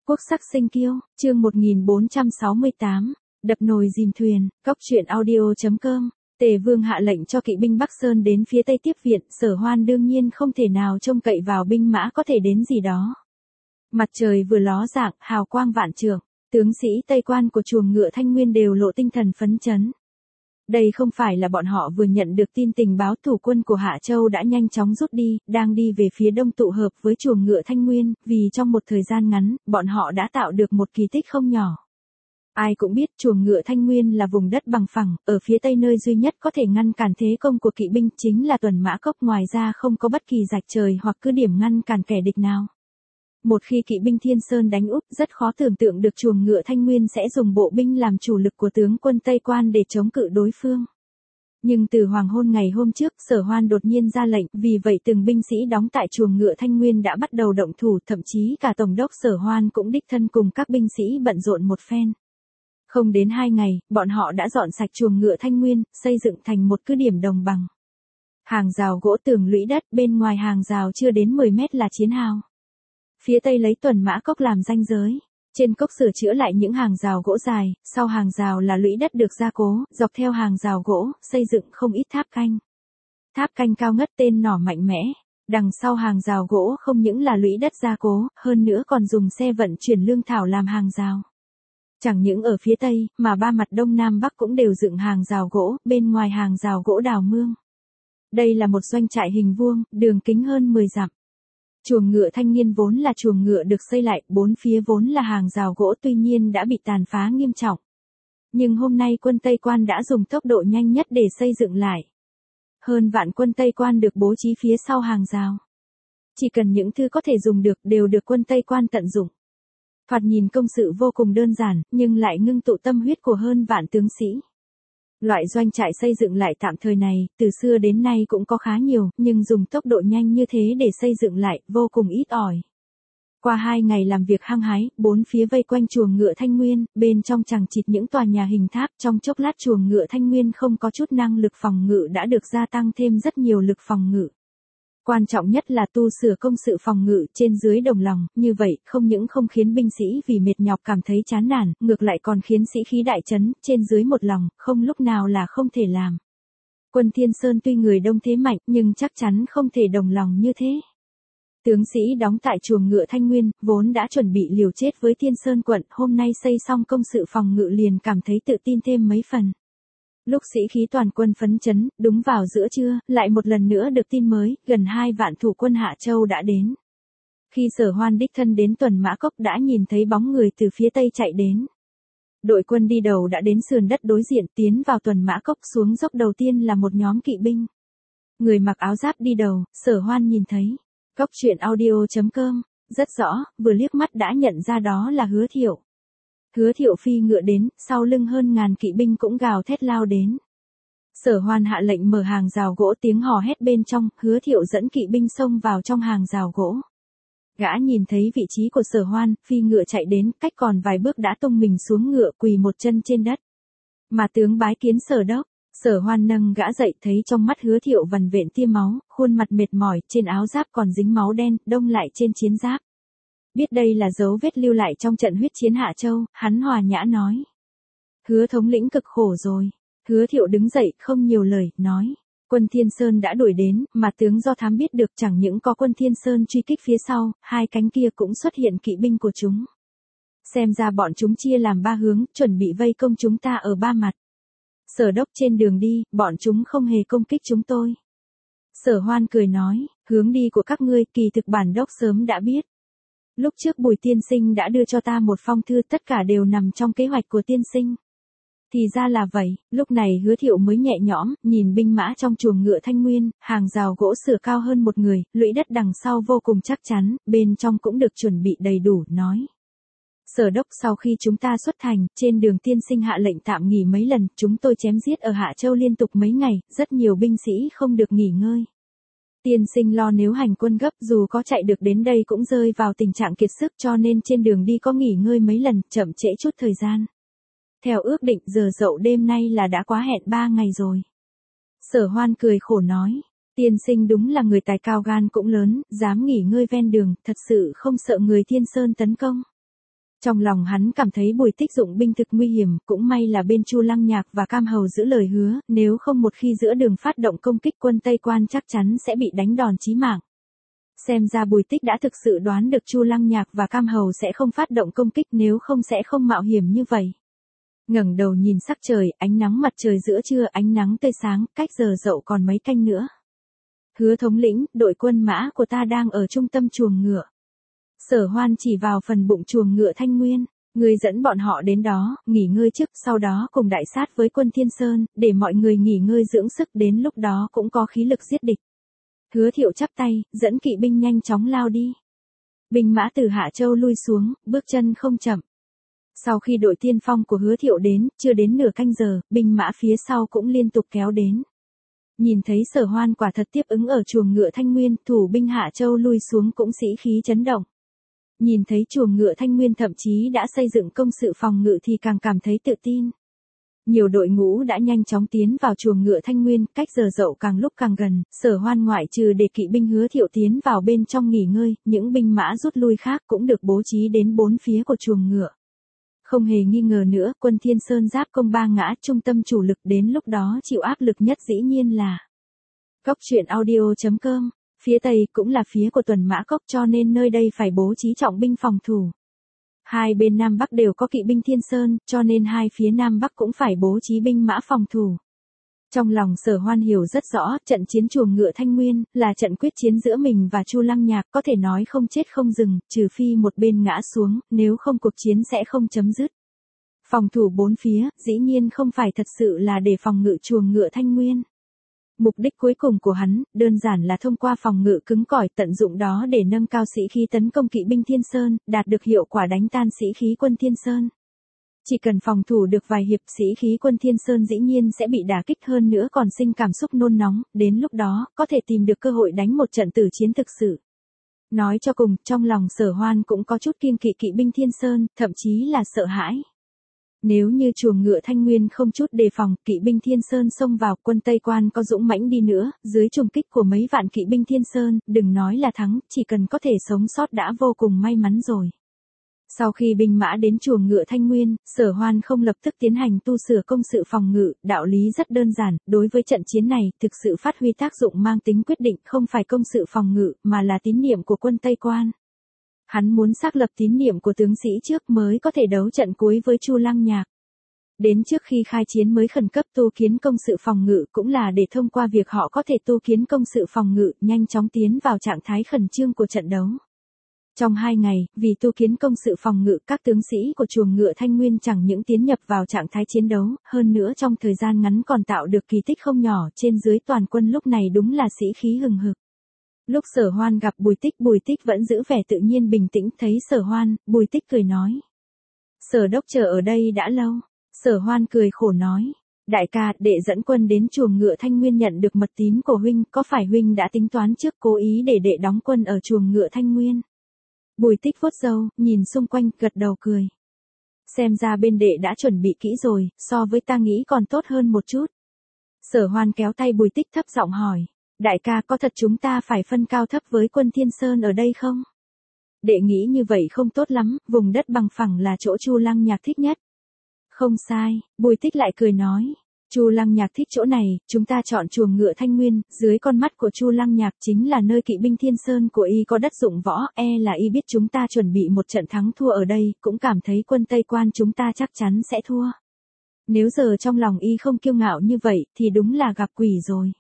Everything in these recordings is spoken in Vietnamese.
Quốc sắc sinh kiêu, chương 1468, đập nồi dìm thuyền, cóc truyện audio.com. Tề Vương hạ lệnh cho kỵ binh Bắc Sơn đến phía Tây tiếp viện, Sở Hoan đương nhiên không thể nào trông cậy vào binh mã có thể đến gì đó. Mặt trời vừa ló dạng, hào quang vạn trượng, tướng sĩ Tây Quan của chuồng ngựa Thanh Nguyên đều lộ tinh thần phấn chấn. Đây không phải là bọn họ vừa nhận được tin tình báo thủ quân của Hạ Châu đã nhanh chóng rút đi, đang đi về phía đông tụ hợp với chuồng ngựa Thanh Nguyên, vì trong một thời gian ngắn, bọn họ đã tạo được một kỳ tích không nhỏ. Ai cũng biết chuồng ngựa Thanh Nguyên là vùng đất bằng phẳng, ở phía tây nơi duy nhất có thể ngăn cản thế công của kỵ binh chính là Tuần Mã Cốc, ngoài ra không có bất kỳ rạch trời hoặc cứ điểm ngăn cản kẻ địch nào. Một khi kỵ binh Thiên Sơn đánh úp, rất khó tưởng tượng được chuồng ngựa Thanh Nguyên sẽ dùng bộ binh làm chủ lực của tướng quân Tây Quan để chống cự đối phương. Nhưng từ hoàng hôn ngày hôm trước, Sở Hoan đột nhiên ra lệnh, vì vậy từng binh sĩ đóng tại chuồng ngựa Thanh Nguyên đã bắt đầu động thủ, thậm chí cả Tổng đốc Sở Hoan cũng đích thân cùng các binh sĩ bận rộn một phen. Không đến 2 ngày, bọn họ đã dọn sạch chuồng ngựa Thanh Nguyên, xây dựng thành một cứ điểm đồng bằng. Hàng rào gỗ tường lũy đất, bên ngoài hàng rào chưa đến 10 mét là chiến hào. Phía tây lấy Tuần Mã Cốc làm ranh giới. Trên cốc sửa chữa lại những hàng rào gỗ dài, sau hàng rào là lũy đất được gia cố, dọc theo hàng rào gỗ, xây dựng không ít tháp canh. Tháp canh cao ngất tên nỏ mạnh mẽ. Đằng sau hàng rào gỗ không những là lũy đất gia cố, hơn nữa còn dùng xe vận chuyển lương thảo làm hàng rào. Chẳng những ở phía tây, mà ba mặt đông nam bắc cũng đều dựng hàng rào gỗ, bên ngoài hàng rào gỗ đào mương. Đây là một doanh trại hình vuông, đường kính hơn 10 dặm. Chuồng ngựa Thanh Niên vốn là chuồng ngựa được xây lại, bốn phía vốn là hàng rào gỗ, tuy nhiên đã bị tàn phá nghiêm trọng. Nhưng hôm nay quân Tây Quan đã dùng tốc độ nhanh nhất để xây dựng lại. Hơn vạn quân Tây Quan được bố trí phía sau hàng rào. Chỉ cần những thứ có thể dùng được đều được quân Tây Quan tận dụng. Thoạt nhìn công sự vô cùng đơn giản, nhưng lại ngưng tụ tâm huyết của hơn vạn tướng sĩ. Loại doanh trại xây dựng lại tạm thời này, từ xưa đến nay cũng có khá nhiều, nhưng dùng tốc độ nhanh như thế để xây dựng lại, vô cùng ít ỏi. Qua 2 ngày làm việc hăng hái, bốn phía vây quanh chuồng ngựa Thanh Nguyên, bên trong chằng chịt những tòa nhà hình tháp, trong chốc lát chuồng ngựa Thanh Nguyên không có chút năng lực phòng ngự đã được gia tăng thêm rất nhiều lực phòng ngự. Quan trọng nhất là tu sửa công sự phòng ngự trên dưới đồng lòng, như vậy không những không khiến binh sĩ vì mệt nhọc cảm thấy chán nản, ngược lại còn khiến sĩ khí đại chấn, trên dưới một lòng, không lúc nào là không thể làm. Quân Thiên Sơn tuy người đông thế mạnh, nhưng chắc chắn không thể đồng lòng như thế. Tướng sĩ đóng tại chuồng ngựa Thanh Nguyên, vốn đã chuẩn bị liều chết với Thiên Sơn quận, hôm nay xây xong công sự phòng ngự liền cảm thấy tự tin thêm mấy phần. Lúc sĩ khí toàn quân phấn chấn, đúng vào giữa trưa, lại một lần nữa được tin mới, gần 2 vạn thủ quân Hạ Châu đã đến. Khi Sở Hoan đích thân đến Tuần Mã Cốc đã nhìn thấy bóng người từ phía tây chạy đến. Đội quân đi đầu đã đến sườn đất đối diện, tiến vào Tuần Mã Cốc, xuống dốc đầu tiên là một nhóm kỵ binh. Người mặc áo giáp đi đầu, Sở Hoan nhìn thấy. Cóc truyện audio.com, rất rõ, vừa liếc mắt đã nhận ra đó là Hứa Thiệu. Hứa Thiệu phi ngựa đến, sau lưng hơn ngàn kỵ binh cũng gào thét lao đến. Sở Hoan hạ lệnh mở hàng rào gỗ, tiếng hò hét bên trong, Hứa Thiệu dẫn kỵ binh xông vào trong hàng rào gỗ. Gã nhìn thấy vị trí của Sở Hoan, phi ngựa chạy đến, cách còn vài bước đã tung mình xuống ngựa, quỳ một chân trên đất. Mà tướng bái kiến Sở đốc. Sở Hoan nâng gã dậy, thấy trong mắt Hứa Thiệu vằn vện tia máu, khuôn mặt mệt mỏi, trên áo giáp còn dính máu đen, đông lại trên chiến giáp. Biết đây là dấu vết lưu lại trong trận huyết chiến Hạ Châu, hắn hòa nhã nói. Hứa thống lĩnh cực khổ rồi. Hứa Thiệu đứng dậy, không nhiều lời, nói. Quân Thiên Sơn đã đuổi đến, mà tướng do thám biết được chẳng những có quân Thiên Sơn truy kích phía sau, hai cánh kia cũng xuất hiện kỵ binh của chúng. Xem ra bọn chúng chia làm 3 hướng, chuẩn bị vây công chúng ta ở 3 mặt. Sở đốc trên đường đi, bọn chúng không hề công kích chúng tôi. Sở Hoan cười nói, hướng đi của các ngươi, kỳ thực bản đốc sớm đã biết. Lúc trước Bùi tiên sinh đã đưa cho ta một phong thư, tất cả đều nằm trong kế hoạch của tiên sinh. Thì ra là vậy, lúc này Hứa Thiệu mới nhẹ nhõm, nhìn binh mã trong chuồng ngựa Thanh Nguyên, hàng rào gỗ sửa cao hơn một người, lũy đất đằng sau vô cùng chắc chắn, bên trong cũng được chuẩn bị đầy đủ, nói. Sở đốc, sau khi chúng ta xuất thành, trên đường tiên sinh hạ lệnh tạm nghỉ mấy lần, chúng tôi chém giết ở Hạ Châu liên tục mấy ngày, rất nhiều binh sĩ không được nghỉ ngơi. Tiên sinh lo nếu hành quân gấp, dù có chạy được đến đây cũng rơi vào tình trạng kiệt sức, cho nên trên đường đi có nghỉ ngơi mấy lần, chậm trễ chút thời gian. Theo ước định giờ dậu đêm nay là đã quá hẹn 3 ngày rồi. Sở Hoan cười khổ nói, tiên sinh đúng là người tài cao gan cũng lớn, dám nghỉ ngơi ven đường, thật sự không sợ người Thiên Sơn tấn công. Trong lòng hắn cảm thấy Bùi Tích dụng binh thực nguy hiểm, cũng may là bên Chu Lăng Nhạc và Cam Hầu giữ lời hứa, nếu không một khi giữa đường phát động công kích quân Tây Quan chắc chắn sẽ bị đánh đòn chí mạng. Xem ra Bùi Tích đã thực sự đoán được Chu Lăng Nhạc và Cam Hầu sẽ không phát động công kích, nếu không sẽ không mạo hiểm như vậy. Ngẩng đầu nhìn sắc trời, ánh nắng mặt trời giữa trưa, ánh nắng tươi sáng, cách giờ dậu còn mấy canh nữa. Hứa thống lĩnh, đội quân mã của ta đang ở trung tâm chuồng ngựa. Sở Hoan chỉ vào phần bụng chuồng ngựa Thanh Nguyên, người dẫn bọn họ đến đó, nghỉ ngơi trước, sau đó cùng đại sát với quân Thiên Sơn, để mọi người nghỉ ngơi dưỡng sức, đến lúc đó cũng có khí lực giết địch. Hứa Thiệu chắp tay, dẫn kỵ binh nhanh chóng lao đi. Binh mã từ Hạ Châu lui xuống, bước chân không chậm. Sau khi đội tiên phong của Hứa Thiệu đến, chưa đến nửa canh giờ, binh mã phía sau cũng liên tục kéo đến. Nhìn thấy Sở Hoan quả thật tiếp ứng ở chuồng ngựa Thanh Nguyên, thủ binh Hạ Châu lui xuống cũng sĩ khí chấn động. Nhìn thấy chuồng ngựa Thanh Nguyên thậm chí đã xây dựng công sự phòng ngự thì càng cảm thấy tự tin. Nhiều đội ngũ đã nhanh chóng tiến vào chuồng ngựa Thanh Nguyên, cách giờ dậu càng lúc càng gần, Sở Hoan ngoại trừ để kỵ binh Hứa Thiệu tiến vào bên trong nghỉ ngơi, những binh mã rút lui khác cũng được bố trí đến bốn phía của chuồng ngựa. Không hề nghi ngờ nữa, quân Thiên Sơn giáp công ba ngã, trung tâm chủ lực đến lúc đó chịu áp lực nhất dĩ nhiên là Cốc Truyện Audio.com. Phía Tây cũng là phía của Tuần Mã Cốc, cho nên nơi đây phải bố trí trọng binh phòng thủ. Hai bên Nam Bắc đều có kỵ binh Thiên Sơn, cho nên hai phía Nam Bắc cũng phải bố trí binh mã phòng thủ. Trong lòng Sở Hoan hiểu rất rõ, trận chiến chuồng ngựa Thanh Nguyên là trận quyết chiến giữa mình và Chu Lăng Nhạc, có thể nói không chết không dừng, trừ phi một bên ngã xuống, nếu không cuộc chiến sẽ không chấm dứt. Phòng thủ bốn phía, dĩ nhiên không phải thật sự là để phòng ngự chuồng ngựa Thanh Nguyên. Mục đích cuối cùng của hắn, đơn giản là thông qua phòng ngự cứng cỏi, tận dụng đó để nâng cao sĩ khí tấn công kỵ binh Thiên Sơn, đạt được hiệu quả đánh tan sĩ khí quân Thiên Sơn. Chỉ cần phòng thủ được vài hiệp, sĩ khí quân Thiên Sơn dĩ nhiên sẽ bị đả kích, hơn nữa còn sinh cảm xúc nôn nóng, đến lúc đó, có thể tìm được cơ hội đánh một trận tử chiến thực sự. Nói cho cùng, trong lòng Sở Hoan cũng có chút kiêng kỵ kỵ binh Thiên Sơn, thậm chí là sợ hãi. Nếu như chuồng ngựa Thanh Nguyên không chút đề phòng, kỵ binh Thiên Sơn xông vào, quân Tây Quan có dũng mãnh đi nữa, dưới trùng kích của mấy vạn kỵ binh Thiên Sơn, đừng nói là thắng, chỉ cần có thể sống sót đã vô cùng may mắn rồi. Sau khi binh mã đến chuồng ngựa Thanh Nguyên, Sở Hoan không lập tức tiến hành tu sửa công sự phòng ngự, đạo lý rất đơn giản, đối với trận chiến này, thực sự phát huy tác dụng mang tính quyết định, không phải công sự phòng ngự, mà là tín niệm của quân Tây Quan. Hắn muốn xác lập tín niệm của tướng sĩ trước mới có thể đấu trận cuối với Chu Lăng Nhạc. Đến trước khi khai chiến mới khẩn cấp tu kiến công sự phòng ngự, cũng là để thông qua việc họ có thể tu kiến công sự phòng ngự, nhanh chóng tiến vào trạng thái khẩn trương của trận đấu. Trong 2 ngày, vì tu kiến công sự phòng ngự, các tướng sĩ của chuồng ngựa Thanh Nguyên chẳng những tiến nhập vào trạng thái chiến đấu, hơn nữa trong thời gian ngắn còn tạo được kỳ tích không nhỏ, trên dưới toàn quân lúc này đúng là sĩ khí hừng hực. Lúc Sở Hoan gặp Bùi Tích vẫn giữ vẻ tự nhiên bình tĩnh, thấy Sở Hoan, Bùi Tích cười nói. Sở đốc chờ ở đây đã lâu. Sở Hoan cười khổ nói. Đại ca, đệ dẫn quân đến chuồng ngựa Thanh Nguyên nhận được mật tín của huynh, có phải huynh đã tính toán trước cố ý để đệ đóng quân ở chuồng ngựa Thanh Nguyên? Bùi Tích vuốt râu, nhìn xung quanh, gật đầu cười. Xem ra bên đệ đã chuẩn bị kỹ rồi, so với ta nghĩ còn tốt hơn một chút. Sở Hoan kéo tay Bùi Tích thấp giọng hỏi. Đại ca, có thật chúng ta phải phân cao thấp với quân Thiên Sơn ở đây không? Đệ nghĩ như vậy không tốt lắm, vùng đất bằng phẳng là chỗ Chu Lăng Nhạc thích nhất. Không sai, Bùi Tích lại cười nói. Chu Lăng Nhạc thích chỗ này, chúng ta chọn chuồng ngựa Thanh Nguyên, dưới con mắt của Chu Lăng Nhạc chính là nơi kỵ binh Thiên Sơn của y có đất dụng võ, là y biết chúng ta chuẩn bị một trận thắng thua ở đây, cũng cảm thấy quân Tây Quan chúng ta chắc chắn sẽ thua. Nếu giờ trong lòng y không kiêu ngạo như vậy, thì đúng là gặp quỷ rồi.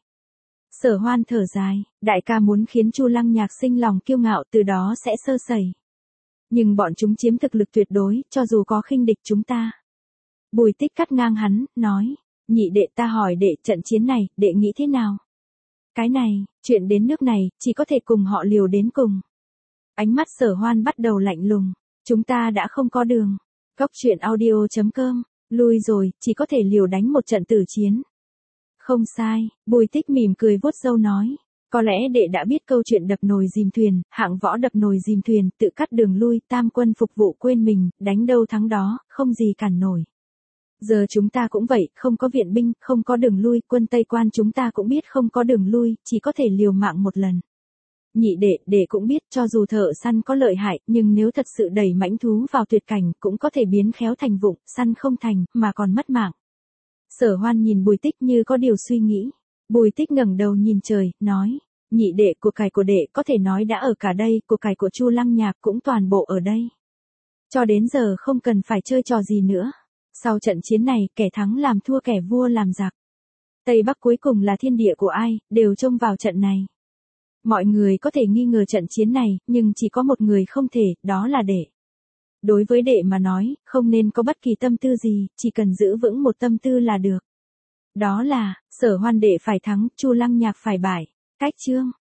Sở Hoan thở dài, đại ca muốn khiến Chu Lăng Nhạc sinh lòng kiêu ngạo, từ đó sẽ sơ sẩy. Nhưng bọn chúng chiếm thực lực tuyệt đối, cho dù có khinh địch chúng ta. Bùi Tích cắt ngang hắn, nói, nhị đệ, ta hỏi đệ, trận chiến này, đệ nghĩ thế nào? Cái này, chuyện đến nước này, chỉ có thể cùng họ liều đến cùng. Ánh mắt Sở Hoan bắt đầu lạnh lùng, chúng ta đã không có đường. Cốc Truyện Audio.com, lui rồi, chỉ có thể liều đánh một trận tử chiến. Không sai, Bùi Tích mỉm cười vuốt râu nói. Có lẽ đệ đã biết câu chuyện đập nồi dìm thuyền, hạng võ đập nồi dìm thuyền, tự cắt đường lui, tam quân phục vụ quên mình, đánh đâu thắng đó, không gì cản nổi. Giờ chúng ta cũng vậy, không có viện binh, không có đường lui, quân Tây Quan chúng ta cũng biết không có đường lui, chỉ có thể liều mạng một lần. Nhị đệ cũng biết cho dù thợ săn có lợi hại, nhưng nếu thật sự đẩy mãnh thú vào tuyệt cảnh cũng có thể biến khéo thành vụng, săn không thành, mà còn mất mạng. Sở Hoan nhìn Bùi Tích như có điều suy nghĩ. Bùi Tích ngẩng đầu nhìn trời, nói, nhị đệ, của cải của đệ có thể nói đã ở cả đây, của cải của Chu Lăng Nhạc cũng toàn bộ ở đây. Cho đến giờ không cần phải chơi trò gì nữa. Sau trận chiến này, kẻ thắng làm thua, kẻ vua làm giặc. Tây Bắc cuối cùng là thiên địa của ai, đều trông vào trận này. Mọi người có thể nghi ngờ trận chiến này, nhưng chỉ có một người không thể, đó là đệ. Đối với đệ mà nói, không nên có bất kỳ tâm tư gì, chỉ cần giữ vững một tâm tư là được. Đó là, Sở Hoan đệ phải thắng, Chu Lăng Nhạc phải bại. Cách chương